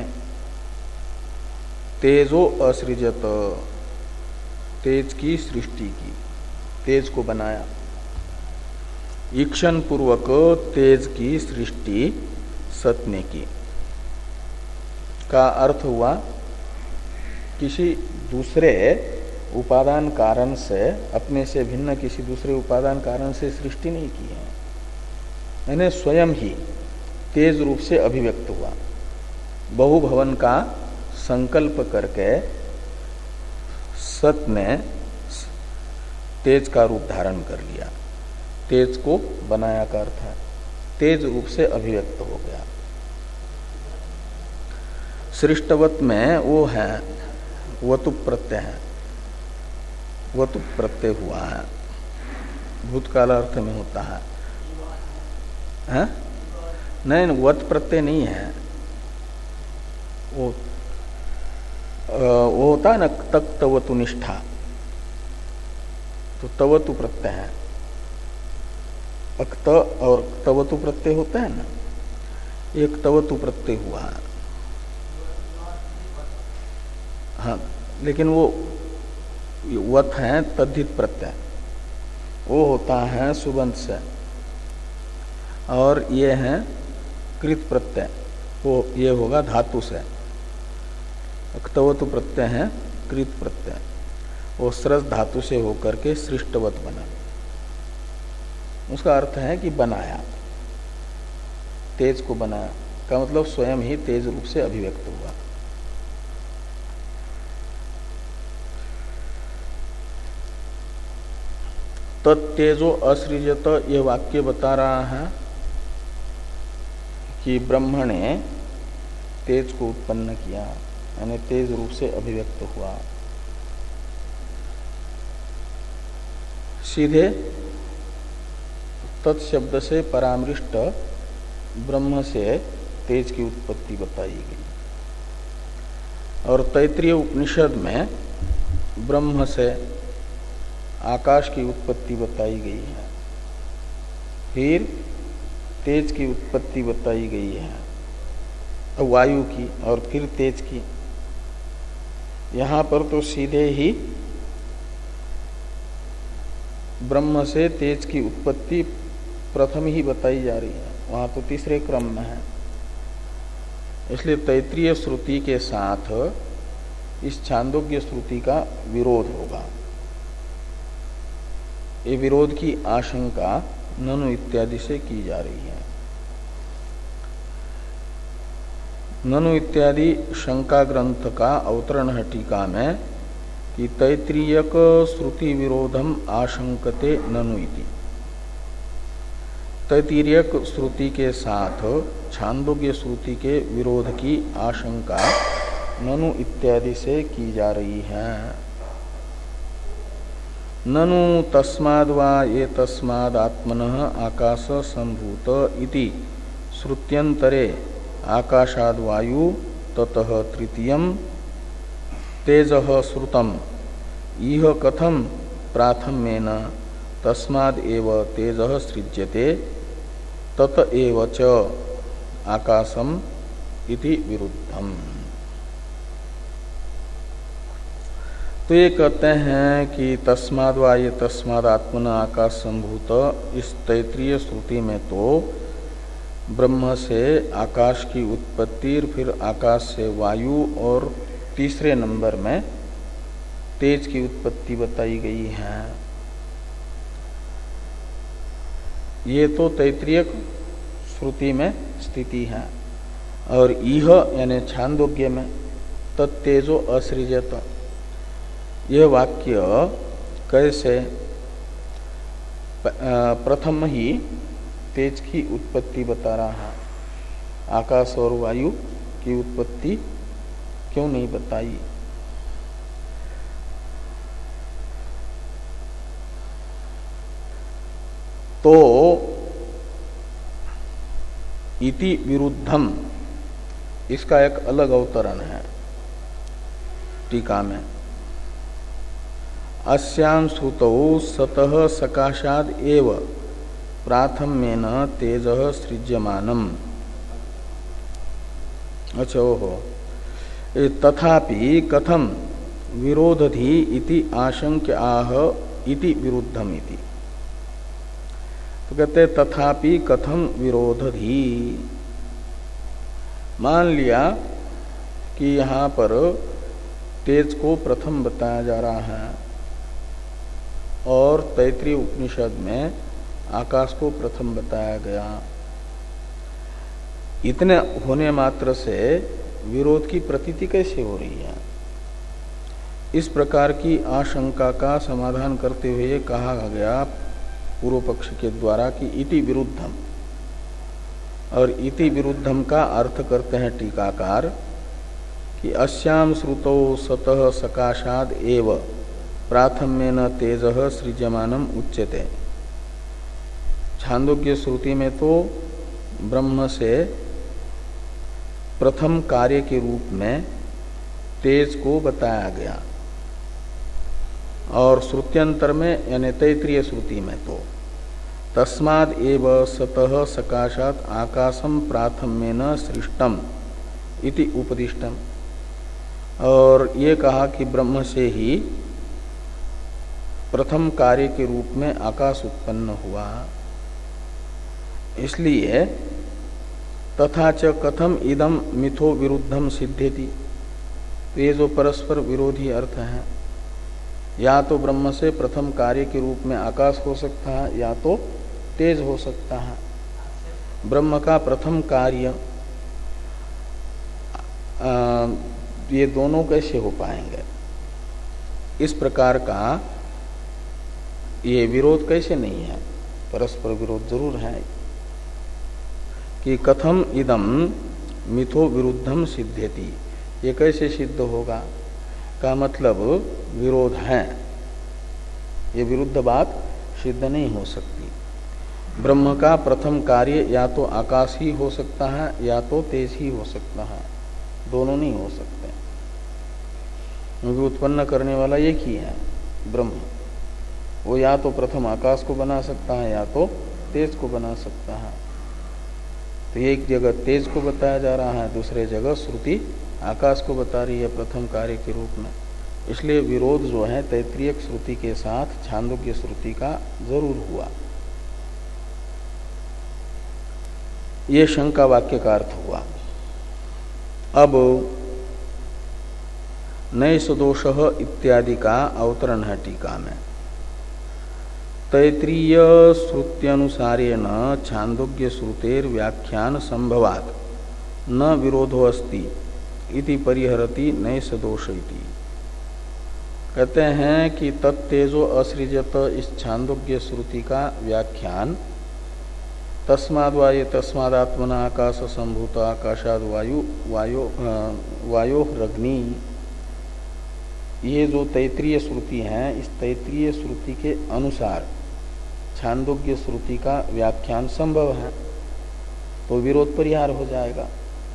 S1: तेजो असृजत तेज की सृष्टि की, तेज को बनाया। ईक्षण पूर्वक तेज की सृष्टि सत ने की का अर्थ हुआ किसी दूसरे उपादान कारण से, अपने से भिन्न किसी दूसरे उपादान कारण से सृष्टि नहीं की है, मैंने स्वयं ही तेज रूप से अभिव्यक्त हुआ। बहुभवन का संकल्प करके सत ने तेज का रूप धारण कर लिया, तेज को बनाया का अर्थ है तेज रूप से अभिव्यक्त हो गया। सृष्टवत में वो है वतु प्रत्यय है, वतु प्रत्यय हुआ है, भूतकाल अर्थ में होता है, है? नहीं, वत प्रत्यय नहीं है, वो वो होता है ना तक तवतु निष्ठा, तो तवतु प्रत्यय है। अक्त और तवतु प्रत्यय होता है ना, एक तवतु प्रत्यय हुआ है। हाँ, लेकिन वो वत है तद्धित प्रत्यय, वो होता है सुबंत से। और ये हैं कृत प्रत्यय, वो ये होगा धातु से। अक्तवतु प्रत्यय है कृत प्रत्यय, वो स्रस धातु से होकर के सृष्टवत बना। उसका अर्थ है कि बनाया, तेज को बनाया का मतलब स्वयं ही तेज रूप से अभिव्यक्त हुआ। तत्तेजो असृजत, यह वाक्य बता रहा है कि ब्रह्म ने तेज को उत्पन्न किया, यानी तेज रूप से अभिव्यक्त हुआ। सीधे तत्शब्द से परामृष्ट ब्रह्म से तेज की उत्पत्ति बताई गई। और तैत्रीय उपनिषद में ब्रह्म से आकाश की उत्पत्ति बताई गई है, फिर तेज की उत्पत्ति बताई गई है, वायु की, और फिर तेज की। यहाँ पर तो सीधे ही ब्रह्म से तेज की उत्पत्ति प्रथम ही बताई जा रही है, वहाँ तो तीसरे क्रम में है। इसलिए तैत्रीय श्रुति के साथ इस छांदोग्य श्रुति का विरोध होगा। ये विरोध की आशंका ननु इत्यादि से की जा रही है। ननु इत्यादि शंका ग्रंथ का अवतरण है टीका में कि तैत्रीयक श्रुति विरोधम आशंकते ननु इति। तैत्रीयक श्रुति के साथ छांदोग्य श्रुति के विरोध की आशंका ननु इत्यादि से की जा रही है। ननु तस्माद् वा ये तस्माद् आत्मनः आकाश संभूत इति श्रुत्यंतरे आकाशाद् वायु ततः तृतीयं तेजः श्रुतम् इह कथम प्राथम्येन तस्माद् एव तेजः सृज्यते तत एव च आकाशम इति विरुद्धम। तो ये कहते हैं कि तस्माद् वा ये तस्माद् आत्मन आकाश संभूत, इस तैत्रीय श्रुति में तो ब्रह्म से आकाश की उत्पत्ति, फिर आकाश से वायु और तीसरे नंबर में तेज की उत्पत्ति बताई गई है। ये तो तैत्रीय श्रुति में स्थिति है। और इह यानी छांदोग्य में तत्तेजो असृजत, यह वाक्य कैसे प्रथम ही तेज की उत्पत्ति बता रहा है, आकाश और वायु की उत्पत्ति क्यों नहीं बताई? तो इति विरुद्धम, इसका एक अलग अवतरण है टीका में। अस्यां श्रुतौ सतः सकाशाद एव प्राथम्येन तेजः सृज्यमानम्। अच्छा ओहो, तथापि कथम विरोधधि इति आशंक्य आह इति विरुद्धम इति। तो कहते तथापि कथम विरोधधि, मान लिया कि यहाँ पर तेज को प्रथम बताया जा रहा है और तैत्रीय उपनिषद में आकाश को प्रथम बताया गया। इतने होने मात्र से विरोध की प्रतीति कैसे हो रही है? इस प्रकार की आशंका का समाधान करते हुए कहा गया पूर्व पक्ष के द्वारा कि इति विरुद्धम, और इति विरुद्धम का अर्थ करते हैं टीकाकार कि अस्याम श्रुतौ सतः सकाशाद एव प्राथम्येन तेजः सृज्यमानम उच्यते। छांदोग्य श्रुति में तो ब्रह्म से प्रथम कार्य के रूप में तेज को बताया गया, और श्रुत्यंतर में यानी तैत्रीय श्रुति में तो तस्माद् एव सतः सकाशात् आकाशम प्राथम्येन सृष्टम इति उपदिष्टम, और ये कहा कि ब्रह्म से ही प्रथम कार्य के रूप में आकाश उत्पन्न हुआ। इसलिए तथा च कथम इदम मिथो विरुद्धम सिद्धेति, तो ये जो परस्पर विरोधी अर्थ है, या तो ब्रह्म से प्रथम कार्य के रूप में आकाश हो सकता है या तो तेज हो सकता है। ब्रह्म का प्रथम कार्य आ, ये दोनों कैसे हो पाएंगे, इस प्रकार का ये विरोध कैसे नहीं है, परस्पर विरोध जरूर है। कि कथम इदम मिथो विरुद्धम सिद्धेति, ये कैसे सिद्ध होगा का मतलब विरोध है, ये विरुद्ध बात सिद्ध नहीं हो सकती। ब्रह्म का प्रथम कार्य या तो आकाश ही हो सकता है या तो तेज ही हो सकता है, दोनों नहीं हो सकते, क्योंकि उत्पन्न करने वाला एक ही है ब्रह्म। वो या तो प्रथम आकाश को बना सकता है या तो तेज को बना सकता है। तो एक जगह तेज को बताया जा रहा है, दूसरे जगह श्रुति आकाश को बता रही है प्रथम कार्य के रूप में। इसलिए विरोध जो है तैत्तिरीय श्रुति के साथ छांदोग्य श्रुति का जरूर हुआ। ये शंका वाक्य का अर्थ हुआ। अब नए सदोषः इत्यादि का अवतरण है टीका में। तैत्तिरीय श्रुत्यनुसारेण छांदोग्य श्रुतेर व्याख्यान संभवात न विरोधो अस्ति इति परिहरति नए सदोष इति। कहते हैं कि तत्तेजो असृजत इस छांदोग्य श्रुति का व्याख्यान तस्माद्वाये तस्मादात्मना आकाश संभूत आकाशाद वायु वायो वायोरग्नि, ये जो तैत्तिरीय श्रुति है, इस तैत्तिरीय श्रुति के अनुसार छांदोग्य श्रुति का व्याख्यान संभव है, तो विरोध परिहार हो जाएगा।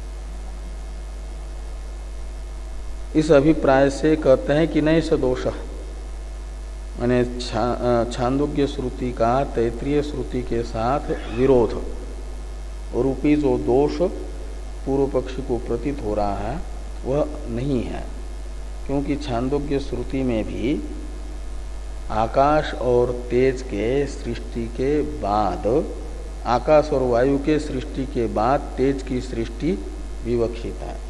S1: इस अभिप्राय से कहते हैं कि नए सदोष, माने छांदोग्य श्रुति का तैत्तिरीय श्रुति के साथ विरोध रूपी जो दोष पूर्व पक्षी को प्रतीत हो रहा है वह नहीं है, क्योंकि छांदोग्य श्रुति में भी आकाश और तेज के सृष्टि के बाद, आकाश और वायु के सृष्टि के बाद तेज की सृष्टि विवक्षित है।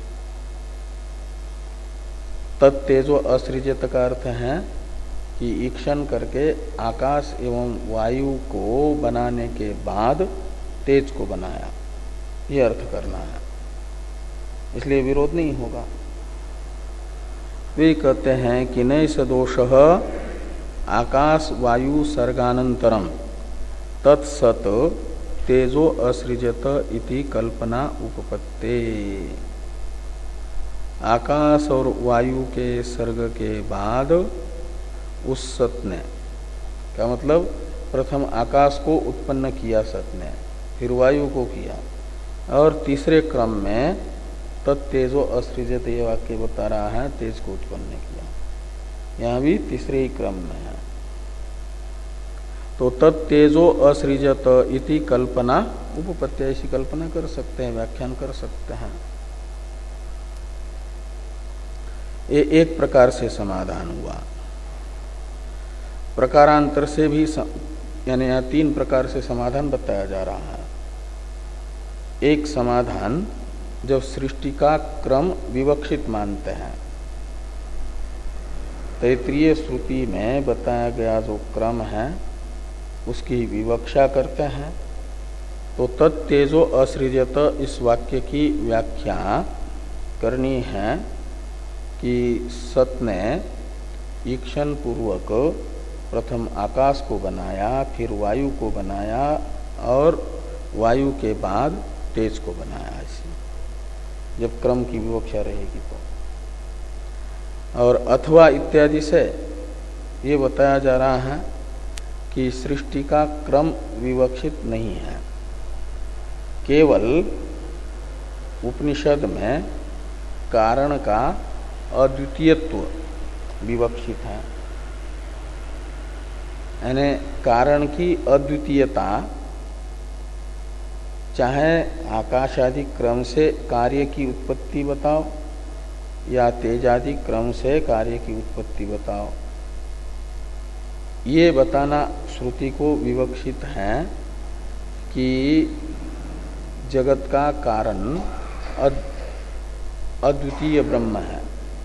S1: तत्तेजो असृजत का अर्थ है कि ईक्षण करके आकाश एवं वायु को बनाने के बाद तेज को बनाया, ये अर्थ करना है, इसलिए विरोध नहीं होगा। वे कहते हैं कि नए सदोषः आकाश वायु सर्गानंतरम तत्सत तेजो असृजत इति कल्पना उपपत्ते। आकाश और वायु के सर्ग के बाद उस सत ने, क्या मतलब, प्रथम आकाश को उत्पन्न किया सत ने, फिर वायु को किया, और तीसरे क्रम में तत्तेजो असृजत ये वाक्य बता रहा है तेज को उत्पन्न किया, यहाँ भी तीसरे ही क्रम में है। तो तत्तेजो असृजत इति कल्पना उपपत्ति, ऐसी कल्पना कर सकते हैं, व्याख्यान कर सकते हैं। ये एक प्रकार से समाधान हुआ। प्रकारांतर से भी सम, यानी यहाँ तीन प्रकार से समाधान बताया जा रहा है। एक समाधान जब सृष्टि का क्रम विवक्षित मानते हैं, तैत्तिरीय श्रुति में बताया गया जो क्रम है उसकी विवक्षा करते हैं, तो तत्तेजो असृजत इस वाक्य की व्याख्या करनी है कि सत ने ईक्षण पूर्वक प्रथम आकाश को बनाया, फिर वायु को बनाया, और वायु के बाद तेज को बनाया। ऐसे जब क्रम की विवक्षा रहेगी तो, और अथवा इत्यादि से ये बताया जा रहा है कि सृष्टि का क्रम विवक्षित नहीं है, केवल उपनिषद में कारण का अद्वितीयत्व विवक्षित है, यानी कारण की अद्वितीयता, चाहे आकाश आदि क्रम से कार्य की उत्पत्ति बताओ या तेज आदि क्रम से कार्य की उत्पत्ति बताओ, ये बताना श्रुति को विवक्षित है कि जगत का कारण अद्वितीय ब्रह्म है,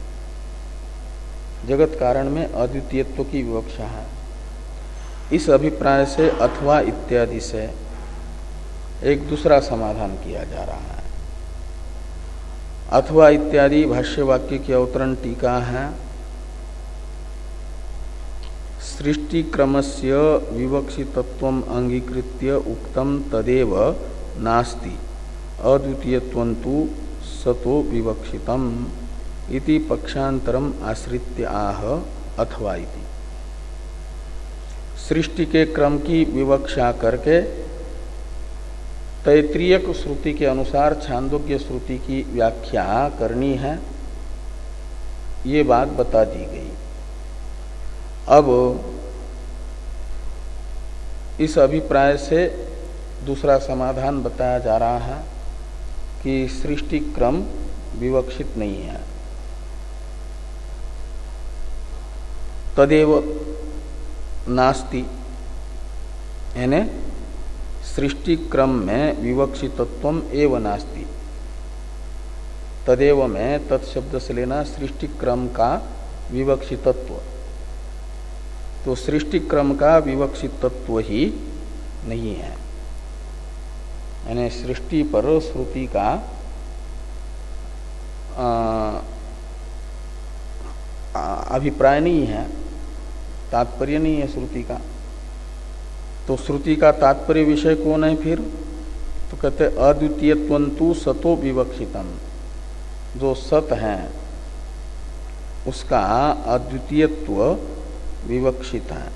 S1: जगत कारण में अद्वितीयत्व की विवक्षा है। इस अभिप्राय से अथवा इत्यादि से एक दूसरा समाधान किया जा रहा है। अथवा इत्यादि भाष्य वाक्य की अवतरण टीका है। सृष्टि क्रमस्य विवक्षितत्वम अंगीकृत्य उक्तम तदेव नास्ति अद्वितीयत्वन्तु सतो विवक्षितम इति पक्षांतरम आश्रित्य आह अथवा इति। सृष्टि के क्रम की विवक्षा करके तैत्तिरीयक श्रुति के अनुसार छांदोग्य श्रुति की व्याख्या करनी है, ये बात बता दी गई। अब इस अभिप्राय से दूसरा समाधान बताया जा रहा है कि सृष्टि क्रम विवक्षित नहीं है। तदेव नास्ति, यानी सृष्टि क्रम में विवक्षितत्वम एव नास्ति। तदेव में तत्शब्द से लेना सृष्टि क्रम का विवक्षितत्व, तो सृष्टि क्रम का विवक्षितत्व ही नहीं है, यानी सृष्टि पर श्रुति का अभिप्राय नहीं है, तात्पर्य नहीं है श्रुति का। तो श्रुति का तात्पर्य विषय कौन है फिर? तो कहते अद्वितीयत्वन्तु सतो विवक्षितम, जो सत है उसका अद्वितीयत्व विवक्षित है।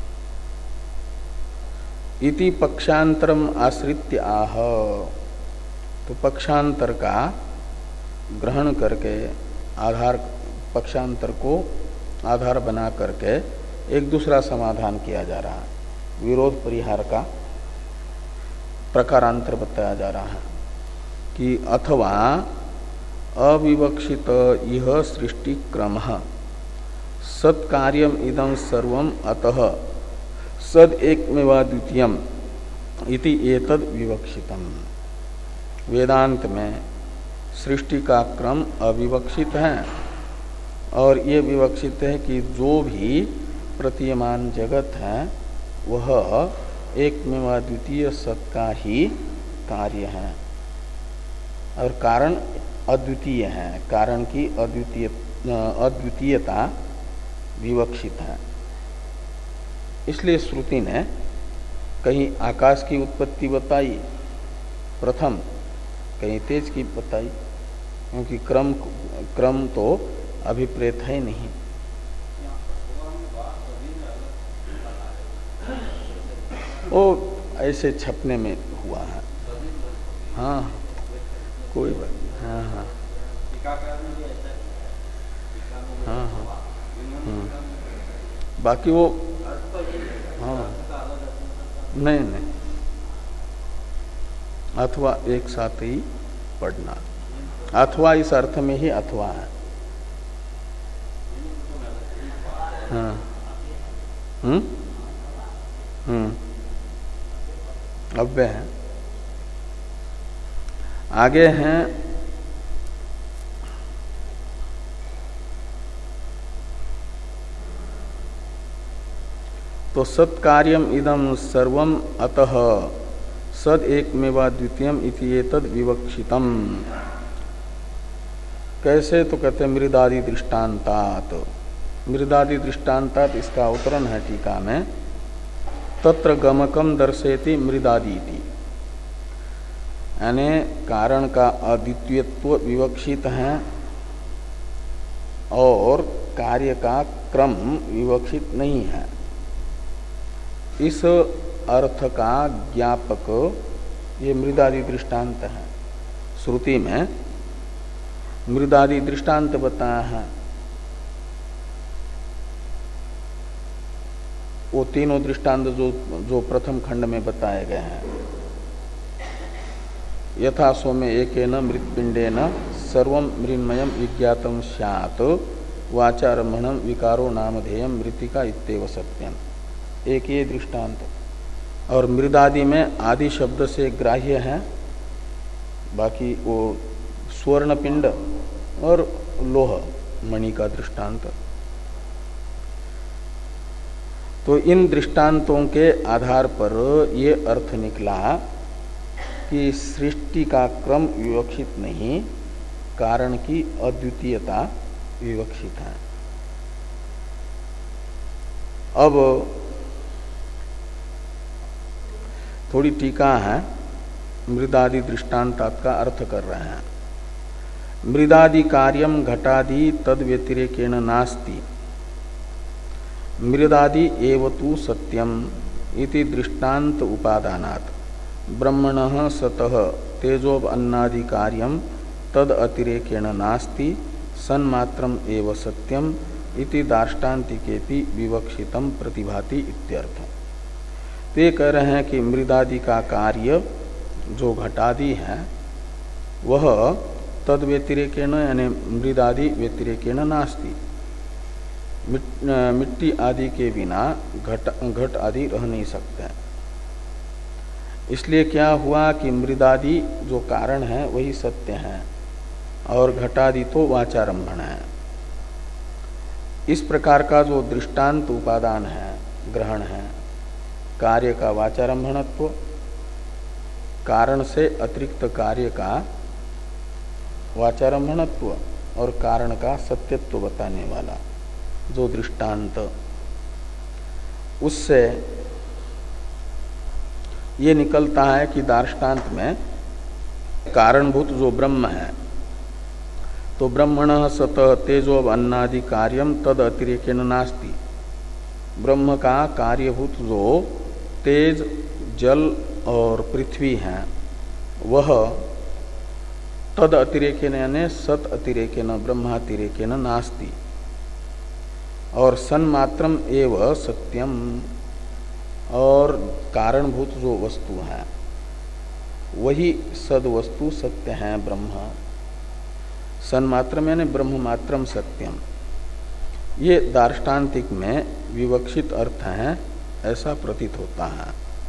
S1: इति पक्षांतरम आश्रित्य आह, तो पक्षांतर का ग्रहण करके आधार, पक्षांतर को आधार बना करके एक दूसरा समाधान किया जा रहा है। विरोध परिहार का प्रकारांतर बताया जा रहा है कि अथवा अविवक्षित यह सृष्टि क्रम सत्कार्यम इदं सर्वम अतः सद एकमेवा द्वितीयम इति एतद विवक्षितम। वेदांत में सृष्टि का क्रम अविवक्षित है और ये विवक्षित है कि जो भी प्रतीयमान जगत है वह एकमेवा द्वितीय सत का ही कार्य है और कारण अद्वितीय है, कारण की अद्वितीय अद्वितीयता विवक्षित है। इसलिए श्रुति ने कहीं आकाश की उत्पत्ति बताई प्रथम, कहीं तेज की बताई, क्योंकि क्रम क्रम तो अभिप्रेत है नहीं। वो ऐसे छपने में हुआ है। हाँ कोई बात नहीं। हाँ हाँ हाँ हाँ हम्म। बाकी वो हाँ नहीं नहीं अथवा एक साथ ही पढ़ना, अथवा इस अर्थ में ही अथवा है। हाँ हम्म हम्म अव्यय है। आगे हैं तो सत्कार्यम इदं सर्वम अतः सद एकमेवा द्वितीयम इति एतद् विवक्षितम। कैसे? तो कहते मृदादि दृष्टांतात, मृदादि दृष्टांतात इसका अवतरण है टीका में, तत्र गमकम दर्शयति मृदादीति, यानी कारण का अद्वितीयत्व विवक्षित है और कार्य का क्रम विवक्षित नहीं है। इस अर्थ का ज्ञापक ये मृदादि दृष्टांत है। श्रुति में मृदादि दृष्टांत बताया है। वो तीनों दृष्टांत जो जो प्रथम खंड में बताए गए हैं, यथा सोमे एकेन मृत्पिंडेन सर्वं मृन्मयं विज्ञातम स्यात् वाचारम्भणं विकारो नामधेयं मृतिका इत्येव सत्यम, एक ये दृष्टांत। और मृदादि में आदि शब्द से ग्राह्य है, बाकी वो स्वर्ण पिंड और लोह मणि का दृष्टांत। तो इन दृष्टांतों के आधार पर ये अर्थ निकला कि सृष्टि का क्रम विवक्षित नहीं, कारण की अद्वितीयता विवक्षित है। अब थोड़ी टीका है, मृदादि दृष्टांतात का अर्थ कर रहे हैं। मृदादि कार्यम घटादि तद व्यतिरेकेण नास्ति, मृदादि एव तु सत्यम इति दृष्टांत उपादानात् ब्रह्मणः सतः तेजोब अन्नादि कार्यम तद अतिरेकेण नास्ति सन्मात्रम एव सत्यम इति दार्ष्टान्तिकेपि विवक्षितम प्रतिभाति इत्यर्थ। ते कह रहे हैं कि मृदादि का कार्य जो घटादि है वह तद व्यतिरेकेण यानी मृदादि व्यतिरेकेण नास्ति, मिट्टी आदि के बिना घट घट आदि रह नहीं सकते। इसलिए क्या हुआ कि मृदादि जो कारण है वही सत्य है और घटादि तो वाचारंभण है। इस प्रकार का जो दृष्टांत उपादान है, ग्रहण है, कार्य का वाचारंभणत्व, कारण से अतिरिक्त कार्य का वाचारंभणत्व और कारण का सत्यत्व बताने वाला जो दृष्टांत, उससे ये निकलता है कि दार्ष्टान्त में कारणभूत जो ब्रह्म है, तो ब्रह्मणः सतः तेजो अन्नादि कार्यम तद अतिरेकेण नास्ति, ब्रह्म का कार्यभूत जो तेज, जल और पृथ्वी है वह तद अतिरेकेण यानी सत अतिरेकेण ब्रह्मातिरेकेण नास्ति, और सन्मात्रम एव सत्यम, और कारणभूत जो वस्तु है वही सद वस्तु सत्य है ब्रह्म। सन्मात्रम यानी ब्रह्म मात्रम सत्यम, ये दार्ष्टान्तिक में विवक्षित अर्थ है, ऐसा प्रतीत होता है।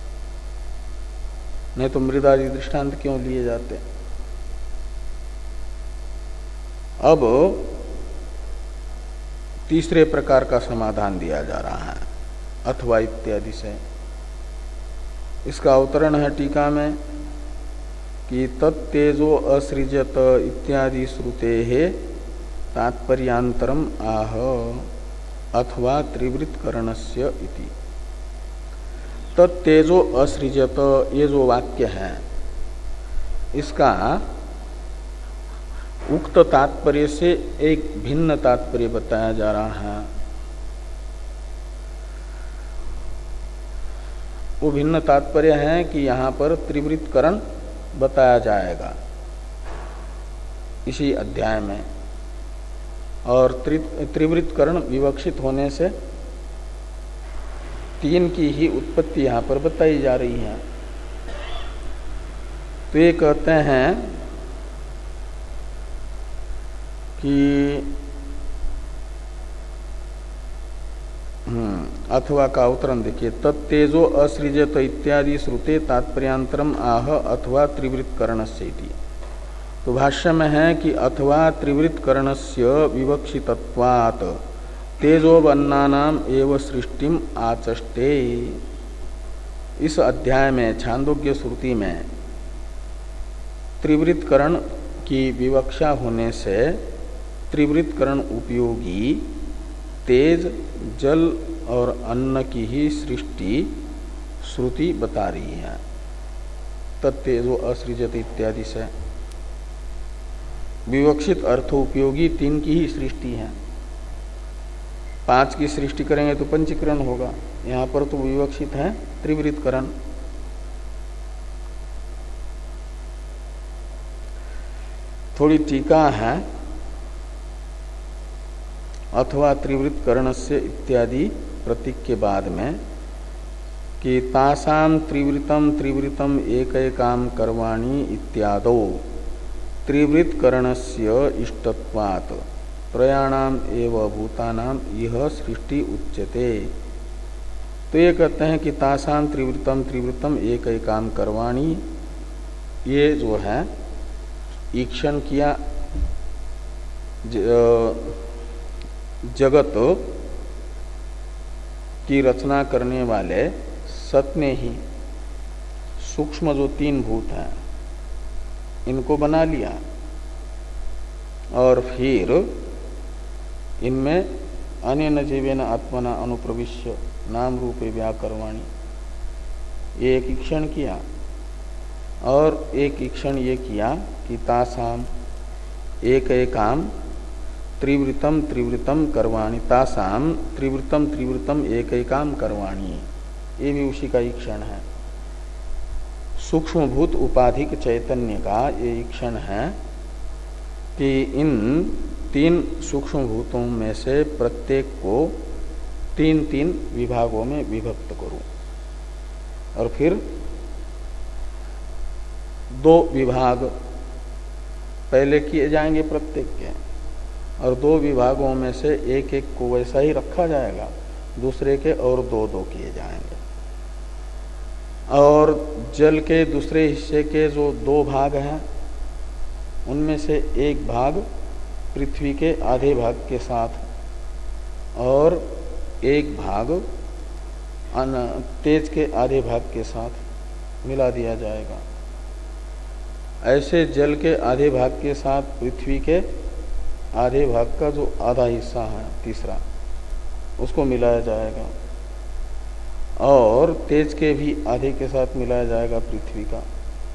S1: नहीं तो मृदादि दृष्टांत क्यों लिए जाते। अब तीसरे प्रकार का समाधान दिया जा रहा है अथवा इत्यादि से। इसका अवतरण है टीका में कि तत्तेजो असृजत इत्यादि श्रुते है तात्पर्यांतरम आह अथवा त्रिवृत्करणस्य इति। तत्तेजो असृजत ये जो वाक्य है इसका उक्त तात्पर्य से एक भिन्न तात्पर्य बताया जा रहा है। वो भिन्न तात्पर्य है कि यहाँ पर त्रिवृत्करण बताया जाएगा इसी अध्याय में, और त्रिवृत्करण विवक्षित होने से तीन की ही उत्पत्ति यहाँ पर बताई जा रही है। तो ये कहते हैं कि हम्म अथवा का अवतरण देखिए, तत्तेजो असृजत इत्यादि श्रुते तात्पर्यांतरम आह अथवा त्रिवृत्करणस्य इति। तो भाष्य में है कि अथवा त्रिवृत्करणस्य विवक्षितत्वात् तेजोबन्नानाम एव सृष्टिम आचष्टे। इस अध्याय में छांदोग्य श्रुति में त्रिवृत्करण की विवक्षा होने से त्रिवृत्करण उपयोगी तेज, जल और अन्न की ही सृष्टि श्रुति बता रही है। तत्तेजो असृजत इत्यादि से विवक्षित अर्थ उपयोगी तीन की ही सृष्टि है। पांच की सृष्टि करेंगे तो पंचीकरण होगा, यहाँ पर तो विवक्षित है त्रिवृत्करण। थोड़ी टीका है, अथवा त्रिवृत्करणस्य इत्यादि प्रतीक के बाद में कि तासाम त्रिवृतम त्रिवृतम एकैकाम कर्वाणि इत्यादो त्रिवृत्करणस्य इष्टत्वात् त्रयाणाम एव भूतानाम यह सृष्टि उच्यते। तो ये कहते हैं कि तासाम त्रिवृतम त्रिवृतम एक काम करवाणी, ये जो है ईक्षण किया जगत की रचना करने वाले सत ने ही सूक्ष्म जो तीन भूत हैं इनको बना लिया और फिर इनमें अनेन जीवेन आत्मना अनुप्रविश्य नाम रूपे व्याकरवाणी, ये एक ईक्षण किया। और एक ईक्षण ये किया कि तासाम एक एकाम त्रिवृतम त्रिवृतम करवाणी, तासाम त्रिवृतम त्रिवृतम एक एकाम करवाणी, ये भी उसी का ईक्षण है। सूक्ष्मभूत उपाधिक चैतन्य का ये ईक्षण है कि इन तीन सूक्ष्म भूतों में से प्रत्येक को तीन तीन विभागों में विभक्त करूं और फिर दो विभाग पहले किए जाएंगे प्रत्येक के, और दो विभागों में से एक एक को वैसा ही रखा जाएगा, दूसरे के और दो दो किए जाएंगे। और जल के दूसरे हिस्से के जो दो भाग हैं उनमें से एक भाग पृथ्वी के आधे भाग के साथ और एक भाग तेज के आधे भाग के साथ मिला दिया जाएगा। ऐसे जल के आधे भाग के साथ पृथ्वी के आधे भाग का जो आधा हिस्सा है तीसरा, उसको मिलाया जाएगा और तेज के भी आधे के साथ मिलाया जाएगा पृथ्वी का,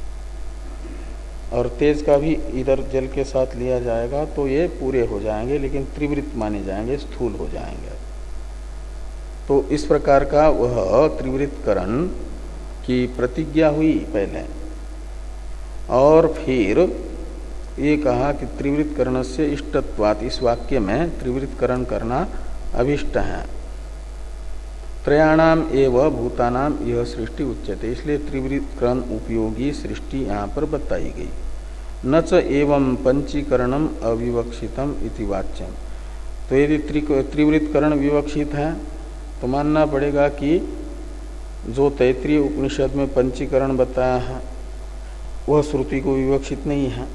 S1: और तेज का भी इधर जल के साथ लिया जाएगा। तो ये पूरे हो जाएंगे, लेकिन त्रिवृत्त माने जाएंगे, स्थूल हो जाएंगे। तो इस प्रकार का वह त्रिवृत्तकरण की प्रतिज्ञा हुई पहले, और फिर ये कहा कि त्रिवृत्तकरण से इष्टत्वात्, इस वाक्य में त्रिवृत्तकरण करना अभिष्ट है। त्रयाणाम एव भूतानाम यह सृष्टि उच्यते, इसलिए त्रिवृत्तकरण उपयोगी सृष्टि यहाँ पर बताई गई। न च एवं पंचीकरणम अविवक्षितम इति वाच्यम। तो यदि त्रिवृत्तकरण विवक्षित है तो मानना पड़ेगा कि जो तैत्रीय उपनिषद में पंचीकरण बताया है वह श्रुति को विवक्षित नहीं है।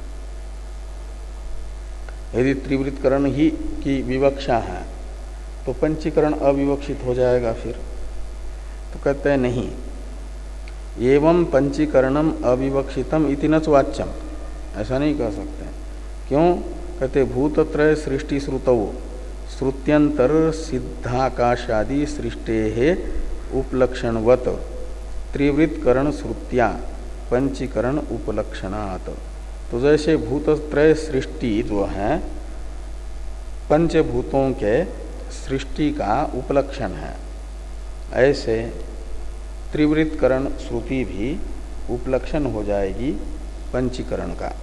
S1: यदि त्रिवृत्तकरण ही की विवक्षा है तो पंचीकरण अविवक्षित हो जाएगा। फिर तो कहते हैं नहीं, एवं पंचीकरणम अविवक्षितम इति न च वाच्यम, ऐसा नहीं कह सकते। क्यों? कहते भूतत्रय सृष्टि श्रुतौ श्रुत्यंतर सिद्धाकाशादि सृष्टे उपलक्षणवत त्रिवृत्तकरण श्रुत्या पंचीकरण उपलक्षणात्। तो जैसे भूतत्रय सृष्टि जो है पंचभूतों के सृष्टि का उपलक्षण है, ऐसे त्रिवृत्तकरण श्रुति भी उपलक्षण हो जाएगी पंचीकरण का।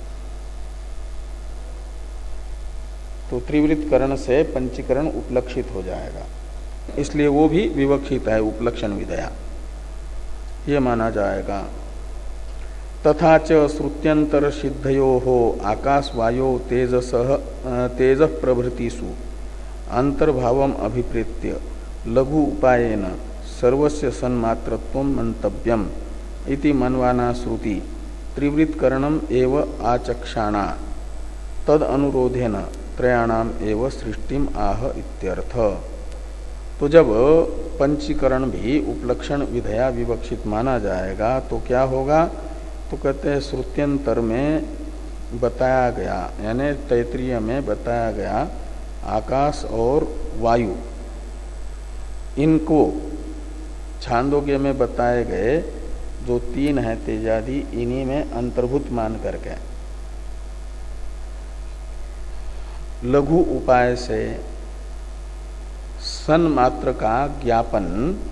S1: तो त्रिवृत्तकरण से पंचीकरण उपलक्षित हो जाएगा, इसलिए वो भी विवक्षित है उपलक्षण विधया, ये माना जाएगा। तथा च श्रुत्यंतर सिद्धयो हो आकाश वायो तेजस तेज प्रभृतिषु अंतर्भावम अभिप्रेत्य लघु उपायेन सर्वस्य सन्मात्रत्वं मंतव्यम इति मनवाना श्रुति त्रिवृत्तकरणम एव आचक्षाणा तद अनुरोधेन त्रयाणाम एव सृष्टिम आह इत्यर्थ। तो जब पंचीकरण भी उपलक्षण विधया विवक्षित माना जाएगा तो क्या होगा? तो कहते हैं श्रुत्यंतर में बताया गया, यानी तैत्रीय में बताया गया आकाश और वायु, इनको छांदोग्य में बताए गए जो तीन है तेजादि, इन्हीं में अंतर्भूत मान करके लघु उपाय से सन मात्र का ज्ञापन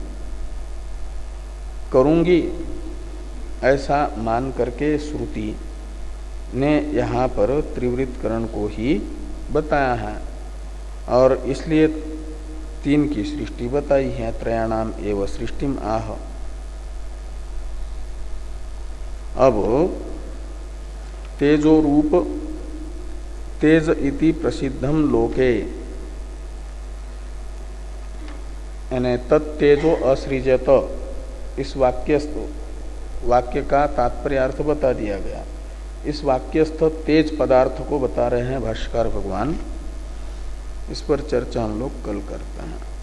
S1: करूंगी, ऐसा मान करके श्रुति ने यहाँ पर त्रिवृत्तकरण को ही बताया है, और इसलिए तीन की सृष्टि बताई है। त्रयाणाम एव सृष्टिम आह। अब तेजो रूप तेज इति प्रसिद्धम लोके, यानी तत्तेजो असृजत, इस वाक्यस्थ वाक्य का तात्पर्य अर्थ बता दिया गया। इस वाक्यस्थ तेज पदार्थ को बता रहे हैं भाष्यकार भगवान। इस पर चर्चा हम लोग कल करते हैं।